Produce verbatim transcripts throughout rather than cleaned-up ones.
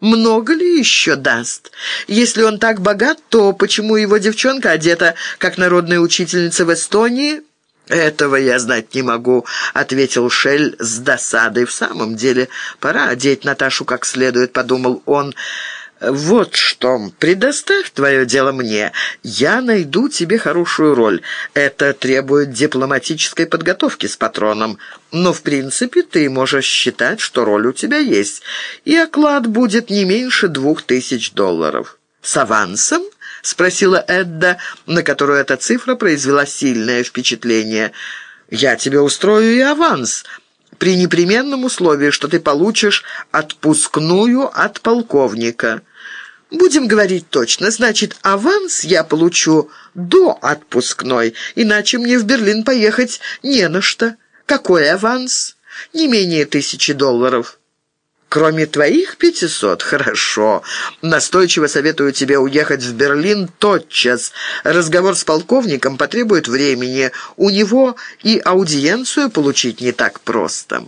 много ли еще даст? Если он так богат, то почему его девчонка одета, как народная учительница в Эстонии?» «Этого я знать не могу», — ответил Шель с досадой. «В самом деле, пора одеть Наташу как следует», — подумал он. «Вот что, предоставь твое дело мне. Я найду тебе хорошую роль. Это требует дипломатической подготовки с патроном. Но, в принципе, ты можешь считать, что роль у тебя есть. И оклад будет не меньше двух тысяч долларов». «С авансом?» — спросила Эдда, на которую эта цифра произвела сильное впечатление. «Я тебе устрою и аванс, при непременном условии, что ты получишь отпускную от полковника». «Будем говорить точно. Значит, аванс я получу до отпускной, иначе мне в Берлин поехать не на что». «Какой аванс?» «Не менее тысячи долларов». «Кроме твоих пятисот? Хорошо. Настойчиво советую тебе уехать в Берлин тотчас. Разговор с полковником потребует времени. У него и аудиенцию получить не так просто».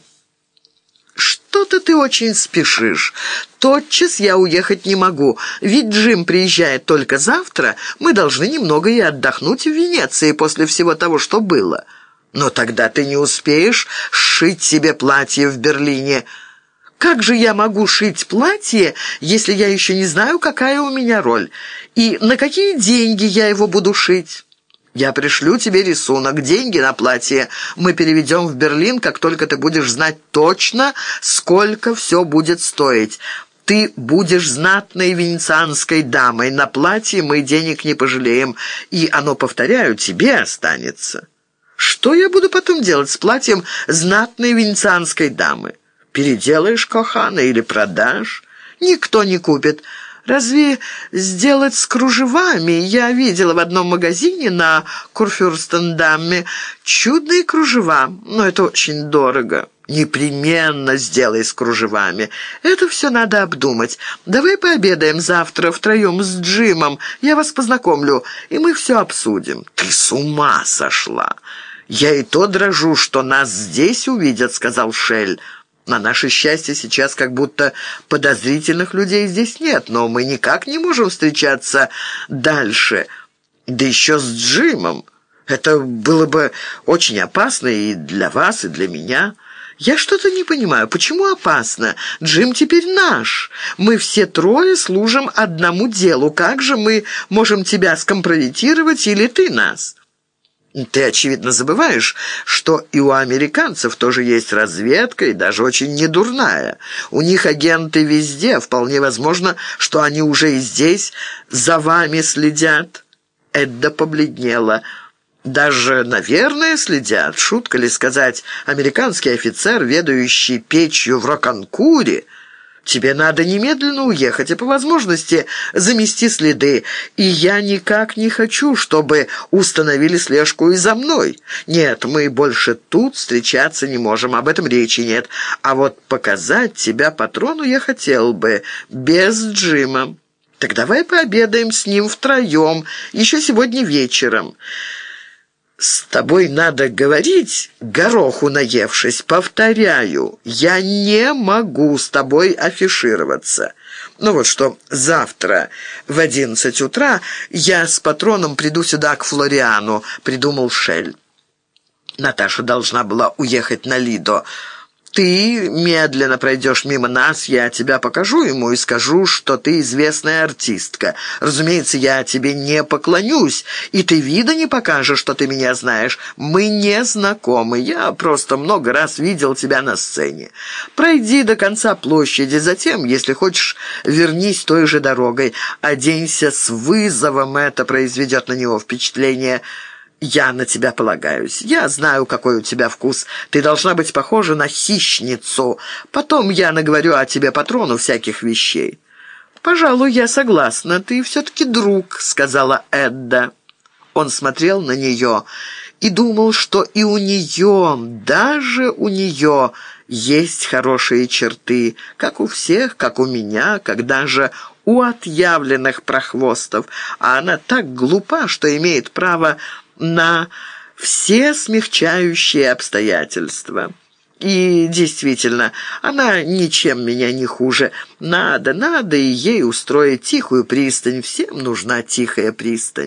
«Что-то ты очень спешишь. Тотчас я уехать не могу, ведь Джим приезжает только завтра. Мы должны немного и отдохнуть в Венеции после всего того, что было. Но тогда ты не успеешь сшить себе платье в Берлине». «Как же я могу шить платье, если я еще не знаю, какая у меня роль? И на какие деньги я его буду шить?» «Я пришлю тебе рисунок, деньги на платье мы переведем в Берлин, как только ты будешь знать точно, сколько все будет стоить. Ты будешь знатной венецианской дамой, на платье мы денег не пожалеем, и оно, повторяю, тебе останется». «Что я буду потом делать с платьем знатной венецианской дамы? Переделаешь, кохана, или продашь? Никто не купит. Разве сделать с кружевами? Я видела в одном магазине на Курфюрстендамме чудные кружева, но это очень дорого». «Непременно сделай с кружевами. Это все надо обдумать. Давай пообедаем завтра втроем с Джимом. Я вас познакомлю, и мы все обсудим». «Ты с ума сошла! Я и то дрожу, что нас здесь увидят», — сказал Шель. «На наше счастье сейчас как будто подозрительных людей здесь нет, но мы никак не можем встречаться дальше, да еще с Джимом. Это было бы очень опасно и для вас, и для меня». «Я что-то не понимаю, почему опасно? Джим теперь наш. Мы все трое служим одному делу. Как же мы можем тебя скомпрометировать или ты нас?» «Ты, очевидно, забываешь, что и у американцев тоже есть разведка, и даже очень недурная. У них агенты везде. Вполне возможно, что они уже и здесь за вами следят». Эдда побледнела. «Даже, наверное, следят. Шутка ли сказать, американский офицер, ведающий печью в Роканкуре? Тебе надо немедленно уехать и, по возможности, замести следы. И я никак не хочу, чтобы установили слежку и за мной. Нет, мы больше тут встречаться не можем, об этом речи нет. А вот показать тебя патрону я хотел бы, без Джима. Так давай пообедаем с ним втроем, еще сегодня вечером». «С тобой надо говорить, гороху наевшись. Повторяю, я не могу с тобой афишироваться. Ну вот что, завтра в одиннадцать утра я с патроном приду сюда к Флориану», — придумал Шель. Наташа должна была уехать на Лидо. «Ты медленно пройдешь мимо нас, я тебя покажу ему и скажу, что ты известная артистка. Разумеется, я тебе не поклонюсь, и ты вида не покажешь, что ты меня знаешь. Мы не знакомы, я просто много раз видел тебя на сцене. Пройди до конца площади, затем, если хочешь, вернись той же дорогой. Оденься с вызовом, это произведет на него впечатление». «Я на тебя полагаюсь. Я знаю, какой у тебя вкус. Ты должна быть похожа на хищницу. Потом я наговорю о тебе патрону всяких вещей». «Пожалуй, я согласна. Ты все-таки друг», — сказала Эдда. Он смотрел на нее и думал, что и у нее, даже у нее, есть хорошие черты, как у всех, как у меня, как даже у отъявленных прохвостов. А она так глупа, что имеет право на все смягчающие обстоятельства. И действительно, она ничем меня не хуже. Надо, надо и ей устроить тихую пристань. Всем нужна тихая пристань.